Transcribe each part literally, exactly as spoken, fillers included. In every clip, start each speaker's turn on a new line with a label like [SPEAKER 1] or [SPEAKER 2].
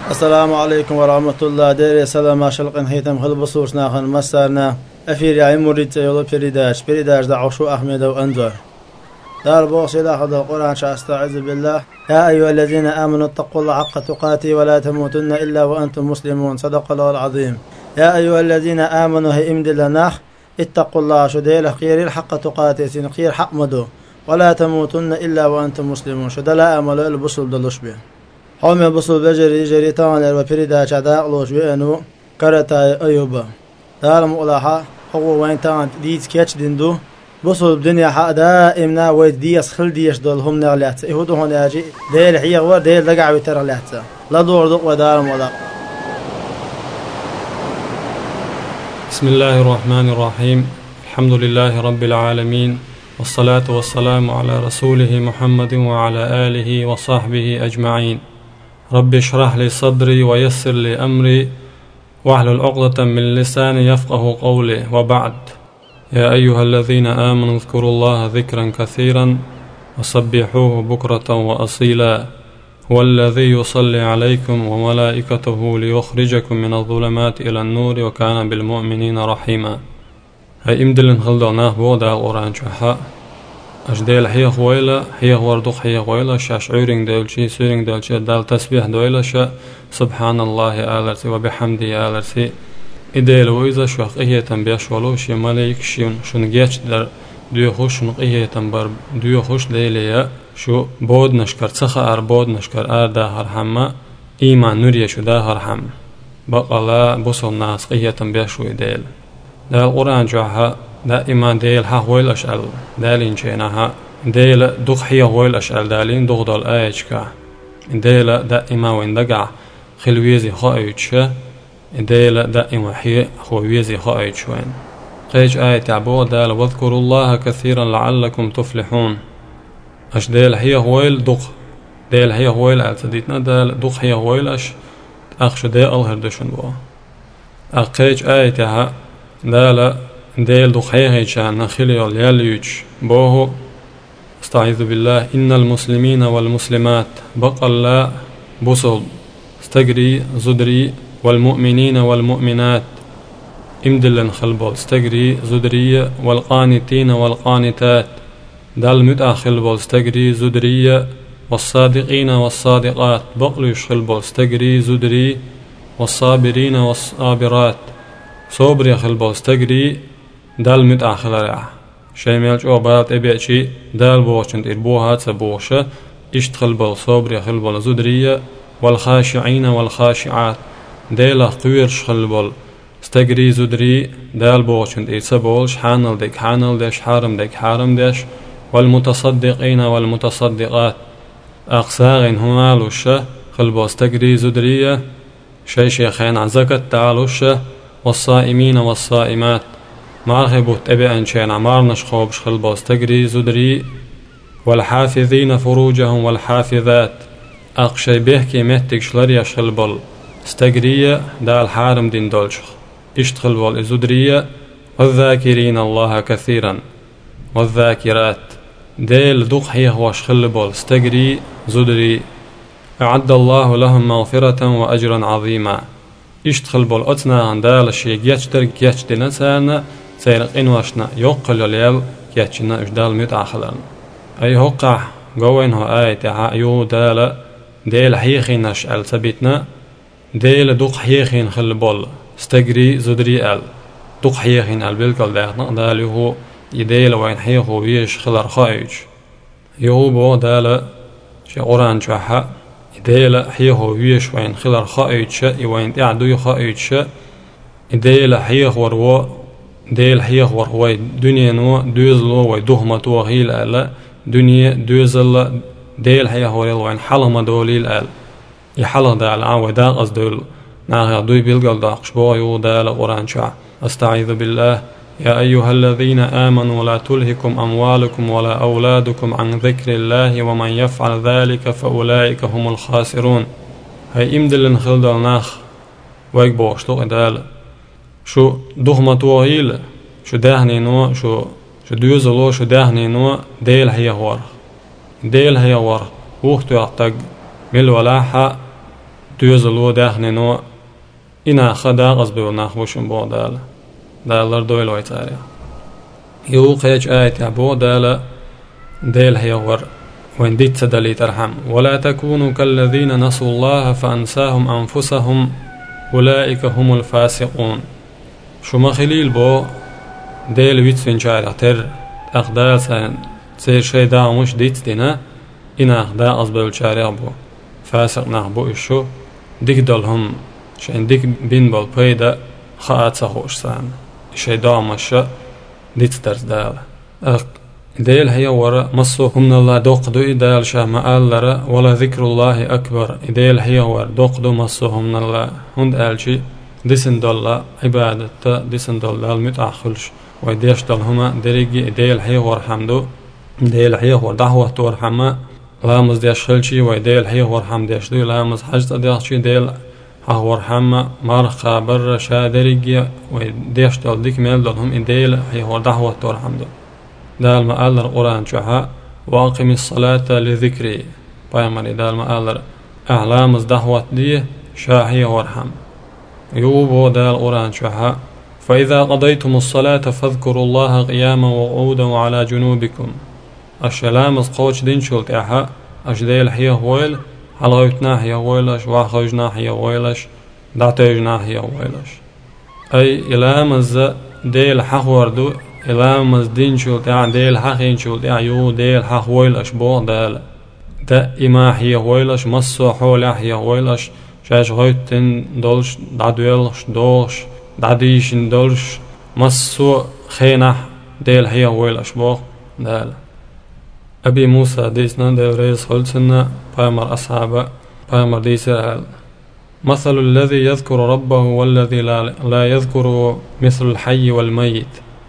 [SPEAKER 1] السلام عليكم ورحمة الله. دير سلام عشلقن هيتم خل بصورنا خن مسارنا أفير يا مريد يلا بريداش بريداش دعو شو أحمد وأنزر دار بوصي لاخذ القرآن شاستعذ بالله. يا أيها الذين آمنوا اتقوا الله حق تقاته ولا تموتن إلا وأنتم مسلمون. صدق الله العظيم. يا أيها الذين آمنوا هي إمد لنا اتقوا الله شديل خير الحق تقاته سين خير حق مدو ولا تموتن إلا وأنتم مسلمون. شدلا أمل البصل دلش به هم البصل بجري جري تان وبريدا شدا لوش بأنو كرتا أيوبا دار مؤلاحة هو وين تان ديت كاتش دندو بصل الدنيا حق دائمنا ويديس خل ديش دولهم نغلات يهودو هون يجي ديل حيا ور ديل دقع بترغلات لا دور دق ودار مؤلاحة.
[SPEAKER 2] بسم الله الرحمن الرحيم. الحمد لله رب العالمين والصلاة والسلام على رسوله محمد وعلى آله وصحبه أجمعين. رب اشرح لي صدري ويسر لي أمري واحلل عقدة من لساني يفقه قولي وبعد. يا أيها الذين آمنوا اذكروا الله ذكرا كثيرا وسبحوه بكرة وأصيلا هو الذي يصلي عليكم وملائكته ليخرجكم من الظلمات إلى النور وكان بالمؤمنين رحيما. هاي إمدلن خلدوناه بودا القرآن شحا أجديل حيخ ويلا حيخ وردوخ حيخ ويلا شاش عورين دولشي سورين دولشي دال تسبيح دويلا شا سبحان الله آلرسي وبحمده آلرسي إديل وإذا شوخ إيه تنبيش ولوش ملايك شون شون جيش در ديو خوش شون إيه تنبر ديو خوش ليليا شو بود نشكر تسخى أر بود نشكر أر داهر حما إيمان نوريا شو داهر حم بقى لا بوصل ناس إيه تنبيش وإديل دا القرآن جاها دائما ديل ها هو الأشعال دالين شيناها ديل دخ حيا هو الأشعال دالين دخ دول آيشكا ديل دائما وين دقع خلويزي خائج ديل دائما حيا خويزي خائج وين قيج آية تعبو دال واذكروا الله كثيرا لعلكم تفلحون. أش ديل حيا هو الدخ ديل حيا هو الأعتديتنا دال دخ حيا هو الأش أخش ديل الهردشن بوا أقيج آية تعها دال ديل دخيه شان نخلي الياليج بوه استعيذ بالله إن المسلمين والمسلمات بقى لا بصل استجري زدري والمؤمنين والمؤمنات امدلن خلبول استجري زدري والقانتين والقانتات دال متأخل بول استجري زدري والصادقين والصادقات بقلش خلبول استجري زدري والصابرين والصابرات صبر خلبول استجري دال متأخل رع شيء مالج أو بات أبيعشي دال بوشنت إربوها تبوشة اشتخل بال صبر خلبول زدرية والخاشعين والخاشعات ديلا قويرش خلبول استجري زدري دال بوشنت إتسبولش حانل ديك حانل ديش حارم ديك حارم ديش والمتصدقين والمتصدقات أقساغين همالوشة خلبول استجري زدرية شيء شيخين عزكت تعالوشة والصائمين والصائمات مرحبوت أبي أنشين عمار نشخوبش خلبو استجري زدري والحافظين فروجهم والحافظات أقشي بيحكي مهتك شلريا شخلبول استجرية دا الحارم دين دولشخ اشتخلبول إزدرية والذاكرين الله كثيرا والذاكرات ديل دقحيه وشخلبول استجري زدري أعد الله لهم مغفرة وأجرا عظيما اشتخلبول أتنا عن دال شيء يشتر يشتنا سانا سيرق إنواشنا يقل اليال يشتنا إجدال متأخلا أي هقع قوين هو آية عايو دال ديل حيخين أشعل سبيتنا ديل دق حيخين خلبول استجري زدري أل دق حيخين البلقل داخنا دال يهو يديل وين حيخو ويش خلر خايج يهو بو دال شي قرآن شاحا ديل حيخو ويش وين خلر خايج وين تعدو خايج ديل حيخ ورو ديل حيخ ورو دنيا نو دوزلو ويدهمتو هيل ألا دنيا دوزل ديل حيخ ورو وين حلم دوليل أل يحلق دال عن وداق أصدول ناغي دوي بيلقل داقش بويو دال قرآن شاع. أستعيذ بالله. يا أيها الذين آمنوا لا تلهكم أموالكم ولا أولادكم عن ذكر الله ومن يفعل ذلك فأولئك هم الخاسرون. هاي إمدلن خلدل ناخ ويك بوشتو إدال شو دهمتو هيل شو داهني نو شو شو دوزلو شو داهني نو ديل هي ور ديل هي ور وقت يعتق بالولاحة düözülü dähneno ina khada qazbu nakhbushun bo dal dallar doyl waytari yu qech ayat ya bo dal del hayawar وإن ديت دلي ترحم ولا تكونوا كالذين نسوا الله فأنساهم أنفسهم أولئك هم الفاسقون شو ما خليل بو ديل ويتسين شاعر تر أخدال سان سير شيء دا مش ديت دينا إن أخدا أصبل شاعر بو فاسق نحبو إشو ديك دلهم شين ديك بين بول بيدا خاات سخوش سان شيء دا مش ديت درس دال ديل هي ورا مصو من الله دوقدو إدال شاه لرا ولا ذكر الله أكبر ديل هي ورا دوقدو مصو من الله هند ألشي ديسن دولا عبادة ديسن دولا المتأخلش ويديش دلهما دريجي ديل هي ورا حمدو ديل هي ورا دعوة تور حما لامز ديش خلشي ويديل هي ورا حمديش دو لامز حجت ديشي ديل هور حما مار خبر شا دريجي ويديش دل ديك ميل دلهم ديل هي ورا دعوة تور حمدو دال ما ألر قرآن شها واقم الصلاة لذكري بايمري دال ما ألر أعلام دعوة دي شاهي ورحم يوبو دال قرآن شها فإذا قضيتم الصلاة فاذكروا الله قياما وقعودا وعلى جنوبكم الشلام قوش دين شلت أحا أشديل هي ويل حلغيتنا هي ويلش واخوجنا هي ويلش دعتيجنا هي ويلش أي إلامز ديل حخوردو إلامز دين شلت أع ديل حخين شلت أع يو ديل حخ ويلش بو دال دا إما هي ويلش مصو حول هي ويلش شاش غيتن دولش دعدويلش دوش دعديشن دولش مصو خينح ديل هي ويلش بو دال أبي موسى ديسنا ديل ريس خلصنا بايمر أصحابه بايمر ديسر مثل الذي يذكر ربه والذي لا, لا يذكر مثل الحي والميت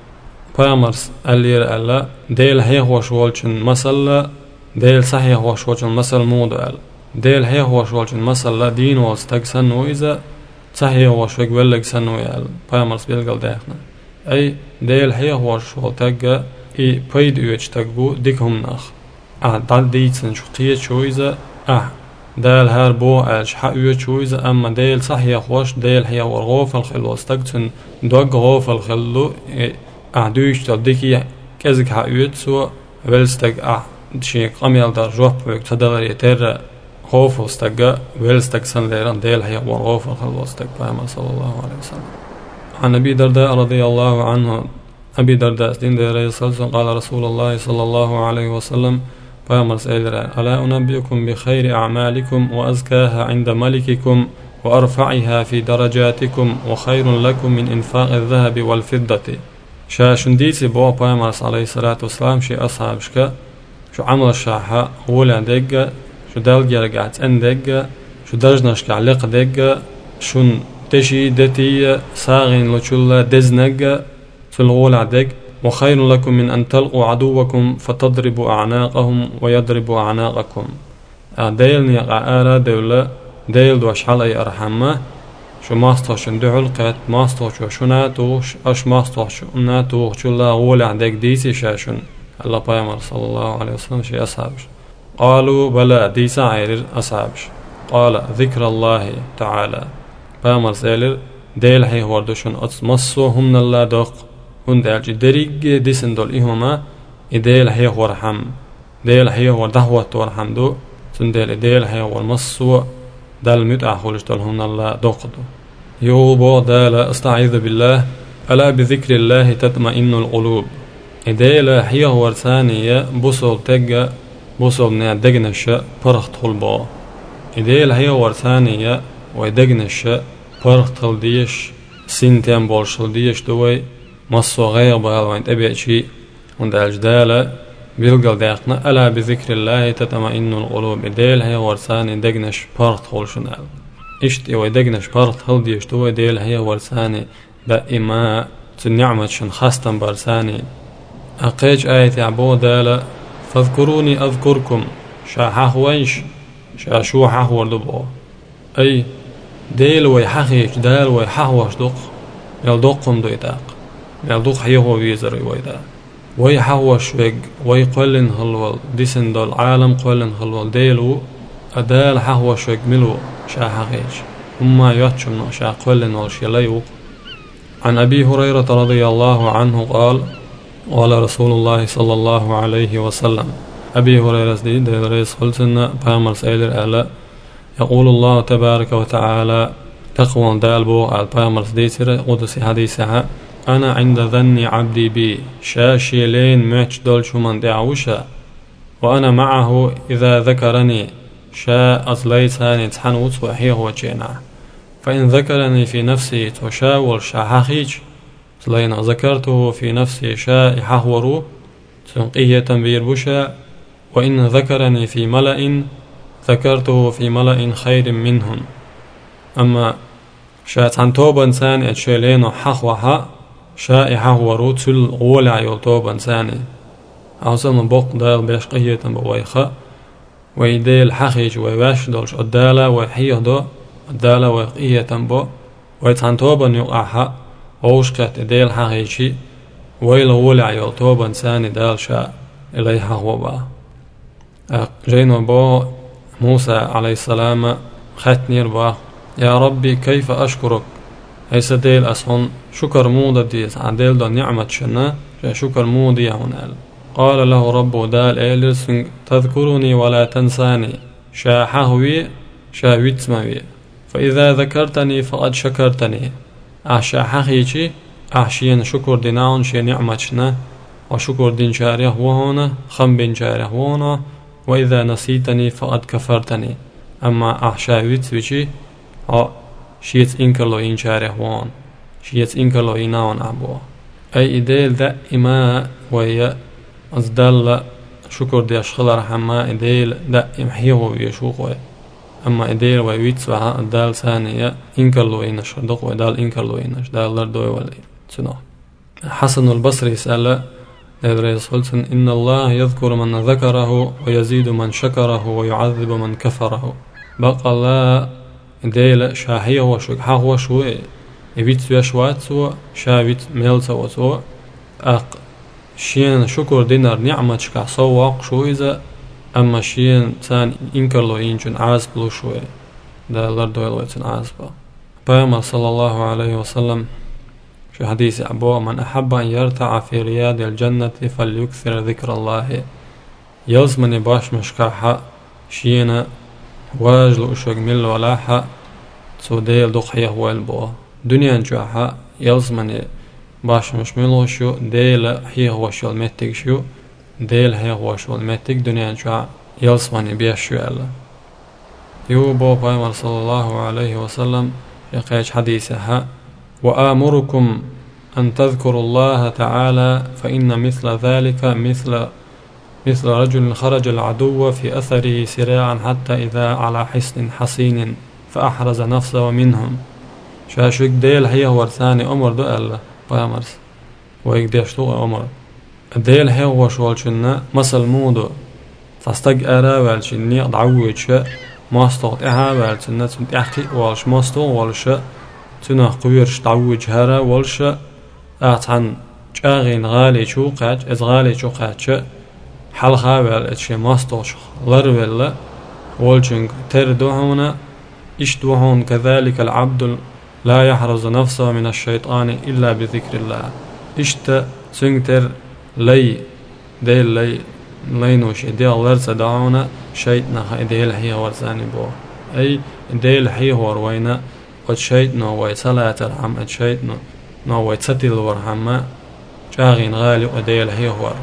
[SPEAKER 2] بايمرس ألير ألا ديل هي هو شوالشن مسألة ديل صحيح هو شوالشن مسألة مود أل ديل هي هو شوالشن مسألة دين والستق سنو إذا صحيح هو شوك ولق سنو يال بايمرس بيلقل داخنا أي ديل هي هو شوالتق إي بيد يوش تقبو ديكهم ناخ أه دال ديتسن شو قيت شو إذا أه دال هار بو ألش حق يوش شو إذا أما ديل صحيح وش ديل هي ورغوف الخلو استقتن دوق غوف الخلو أعدوش تلديكي كذك حقيقة سو ولستق أع شيء قميل در جواب بيك تدلر يتر خوف وستق ولستق سن ليران ديل هي ورغوف الخلو استق فهم صلى الله عليه وسلم عن أبي درداء رضي الله عنه أبي درداء دين دير قال رسول الله صلى الله عليه وسلم فهم سيدر ألا أنبئكم بخير أعمالكم وأزكاها عند ملككم وأرفعها في درجاتكم وخير لكم من إنفاق الذهب والفضة شاشن ديسي بو بايمارس عليه الصلاة والسلام شي أصحاب شكا شو عمل الشاحة أولا دقة شو دلقي رقعت أن دقة شو درجنش كعلق دقة شون تشي دتي ساغين لچولا دزنقة تلغول دق وخير لكم من أن تلقوا عدوكم فتضربوا أعناقهم ويضربوا أعناقكم ديل نيقع آلا دولة ديل دوش حلي أرحمه شو ماستوشن دعلقت ماستوشو شناتوش أش ماستوشو ناتوش شلا غول عندك ديسي شاشن الله بايمر صلى الله عليه وسلم شي أصحابش قالوا بلا ديسا عير أصحابش قال ذكر الله تعالى بايمر سيلر ديل هي وردوشن أتصمصو هم الله دوق هن دالج دريق ديسن دول إهما ديل هي ورحم ديل هي وردهوة ورحم دو سنديل ديل هي ورمصو دال متأخلش دلهم الله دوقدو يوبو دال استعيذ بالله ألا بذكر الله تطمئن القلوب ديل هي ورثانية بوصل تجا بوصل نيا دجنش برخت خلبا ديل هي ورثانية ويدجنش برخت خلديش سنتين بولشل ديش دوي مصو غير بهالوين تبيشي عند الجدالة بيلقل داقنا ألا بذكر الله تطمئن القلوب ديل هي ورثاني دجنش برخت خلشنال إشت إيوه دجنش برخت خل ديش دوي ديل هي ورثاني دائما تنعمة شن خاستن برثاني أقيج آية عبو دالة فاذكروني أذكركم شاحه وينش شاشوحه وردبو أي ديل ويحخيش دال ويحهوش دق يلدقهم دويتاق يلدق حيهو ويزر ويدا ويحهوش ويق ويقلن هلول ديسن دول عالم قلن هلول ديلو أدال حهو شجملو شاحقيش هما ياتشم شاقولن والشيليو. عن أبي هريرة رضي الله عنه قال قال رسول الله صلى الله عليه وسلم أبي هريرة دي دريس خلصنا بامر سيلر ألا يقول الله تبارك وتعالى تقوى دالبو على بامر ديتر قدسي حديثها أنا عند ظن عبدي بي شاشي لين ماتش دولشو من دعوشا وأنا معه إذا ذكرني شاء أصليتاني تحنوت وحيه وجينا فإن ذكرني في نفسي تشاول شاحخيج لين ذكرته في نفسي شاء حهورو تنقية بيربشا وإن ذكرني في ملأ ذكرته في ملأ خير منهم. أما شاء عن توبا إنسان أتشيلين حخوها شاء حهورو تل غولع يلتوبا إنساني أوصل من بوق دال بيشقية بويخة ويديل حخيج ويواش دولش أدالة ويحيه دو أدالة ويقية بو ويتعن توبا يقعها ووشقت ديل حخيجي ويل غولع يلتوبا إنساني دال شاء إليها غوبا. جينو بو موسى عليه السلام ختنير با يا ربي كيف أشكرك هيس ديل أسهن شكر مودة ديس عديل دو نعمة شنا شكر مودي هنال. قال له رب دال إيلس تذكرني ولا تنساني شا حهوي شا ويتموي فإذا ذكرتني فقد شكرتني أشا حخيشي أحشين شكر ديناون شي نعمة شنا وشكر دين شاريه وهنا خم بين شاريه وهنا وإذا نسيتني فقد كفرتني. أما أحشا ويتوشي أو شيت إنكرلو إن شاريه وهن شيت إنكرلو إناون عبوه أي إديل دائما وهي أزدال شكر دي أشخال رحمة إديل دائم حيوه ويشوقه. أما إديل ويويتسوها أدال ثانية إنكرلو إن شردق وإدال إنكرلو إن شدال لردوي ولي تنو. حسن البصري سأل إن الله يذكر من ذكره ويزيد من شكره ويعذب من كفره. بقى الله إديل شاحيه وشكحه وشوئ يبيت يشواتسو شابيت ميلسواتسو أق شين شكر دينار نعمة شكع صواق شو إذا أما شين تان إنكرلو إنجن عازبلو شوي دا لردو يلويتن عازبا. بيامر صلى الله عليه وسلم في حديث أبو من أحب أن يرتع في رياض الجنة فليكثر ذكر الله يلزمني باش مشكعها شين واجلو أشوك مل ولاحة سوديل دقحيه والبو دنيا نجاحها يلزمني باش مش ملوشو ديل هي هو شو المتك شو ديل هي هو شو المتك دنيا نجاح يلزمني بيشو الله. يو بو بيامر صلى الله عليه وسلم يقيش حديثها وآمركم أن تذكروا الله تعالى فإن مثل ذلك مثل مثل رجل خرج العدو في أثره سراعا حتى إذا على حصن حصين فأحرز نفسه منهم. شاشك ديل هي هو ثاني أمر دو الله بامرس ويقديش تو أمر ديل هي هو شوالشنا مسل مودو فاستق أرا والشني ضعويتش ماستوت إها والشنا تنتحقي والش ماستو والش تنه قويرش ضعويتش هرا والش أعطان جاغين غالي شو قاج إز غالي شو قاج حلقة والش ماستوش لرولا والشنج تردوهنا إشتوهون كذلك العبد لا يحرز نفسه من الشيطان إلا بذكر الله. إشت سنتر لي ديل لي لينوش ديل ورس دعونا شيطنا ديل هي ورساني بو أي ديل هي وروينا قد شيطنا ويصلاة الحم قد شيطنا نو ويتستل ورحمة جاغين غالي وديل هي ور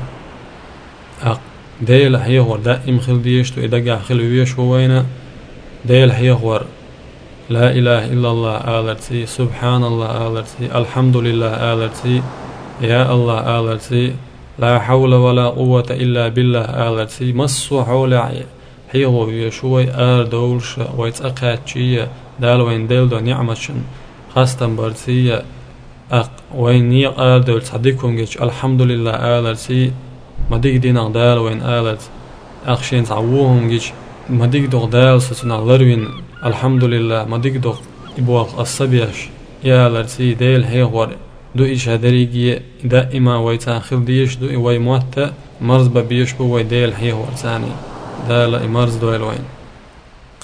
[SPEAKER 2] أق ديل هي ور دائم خلديشتو إذا جا خلويش وينا ديل هي ور لا إله إلا الله آلرتي سبحان الله آلرتي الحمد لله آلرتي يا الله آلرتي لا حول ولا قوة إلا بالله آلرتي مصو حول هي هو يشوي آر دولش ويتأقاتشية دال وين ديل دو نعمشن خاستن برتي أق وين نيق آر دول صديقهم جيش الحمد لله آلرتي مديك دينا دال وين آلرت أخشين تعووهم جيش مديك دو دال ستنا لروين الحمد لله مديك دو إبواق الصبيش يا لرتي ديل هي غور دو إيش هدريجي دائما ويتاخر ديش دو وي موتا مرز ببيش بو وي ديل هي غور ثاني دال إمارز دو الوين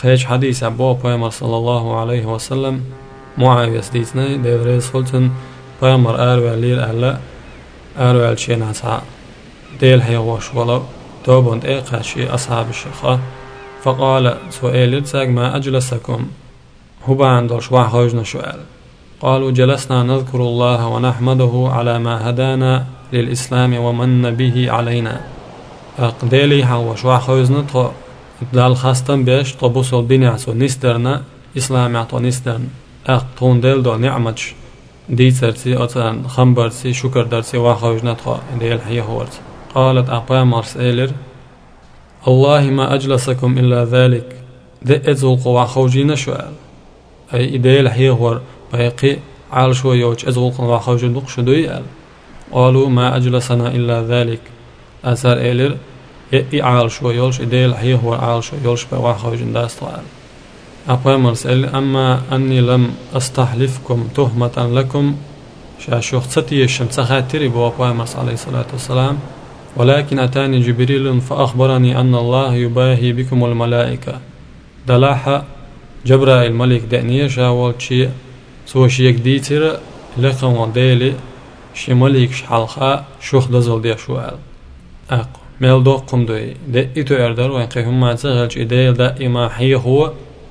[SPEAKER 2] خيش حديث أبو بيامر صلى الله عليه وسلم معاوية سديتنا ديريز خلتن بيامر أروى ليل أهلا أروى الشين عسا ديل هيوش ولو توبند إيقاشي أصحاب الشيخة فقال سؤال تساق ما أجلسكم هو عندش وحوجنا سؤال قالوا جلسنا نذكر الله ونحمده على ما هدانا للإسلام ومن به علينا أقديلي حوش وحوجنا تو دال خاستن بيش طبوس البنيع سو نسترنا إسلام يعطو نسترن أق تون ديل دو نعمتش ديترتي أتان خمبرتي شكر درتي وحوجنا تو ديل حيه هورت قالت أقام مرسيلر الله ما أجلسكم إلا ذلك دئتوا قوى خوجين سؤال أي إديل حيهور باقي عال شو يوج أزغل قوى خوجين دقش دويال قالوا ما أجلسنا إلا ذلك أثر إيلر إي عال شو يولش إديل حيهور عال شو يولش بقوى خوجين داستوال أقام مرسيلر أما أني لم أستحلفكم تهمة لكم شاشوخ ستي الشمس خاتري بوقوى مرس عليه الصلاة والسلام ولكن أتاني جبريل فأخبرني أن الله يباهي بكم الملائكة دلاحة جبرائيل الملك دأنية شاول شيء سوى شيء جديد لقم وديلي شي ملك شحالخا شوخ دزل دي شوال أق ميل دو قم دوي دي إتو إردر وإنقهم ما تغلج إديل دائما حي هو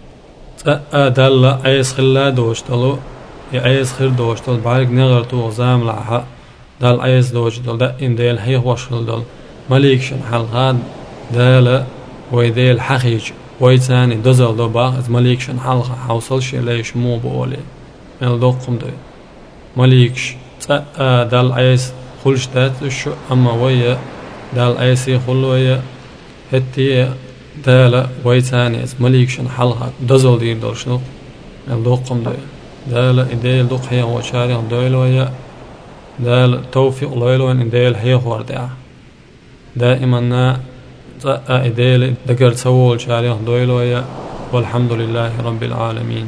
[SPEAKER 2] تأدل عيس خلا دوشتلو عيس خير دوشتل بارك نغرتو غزام لعها دال عيس دوشتل دا إن ديل حي وشل دل ملك شنحالخا دال ويديل حقيج ويتاني دزل دو باق از مليك شن حلقة حوصل شي ليش مو بقولي ميل دو قم دوي مليكش تأ دال عيس خلش داتش أما ويا دال عيسي خل ويا هتي دال ويتاني از مليك شن حلقة دزل دير دول شنو ميل دو قم دوي دال إديل دو حيا وشاري دويل ويا دال توفيق لويلوين إديل حيا وردع دائما نا إديل دقر سوول شاريه دويلويا والحمد لله رب العالمين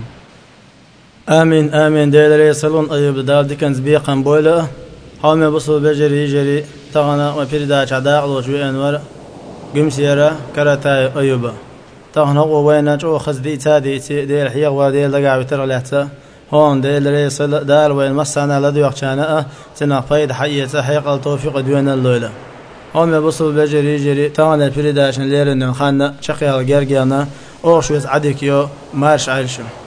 [SPEAKER 1] آمين آمين ديل ريسلون أيوب دال دكنز بيقن بويلة حومي بصل بجري جري تغنى وبيردا شعداء وجوي أنور قمسيرة كرتاي أيوب تغنى وين جو خزدي تادي ديل حيق وديل دقع بتر لحتا هون ديل ريسل دال وين مسانا لدو يقشانا تنقفيد حية حيق التوفيق دوين الليلة هم بصل بجري جري تانا الفريداشن ليرن خانة شقيا الجرجانا أو شوية عديك يو مارش عيلشم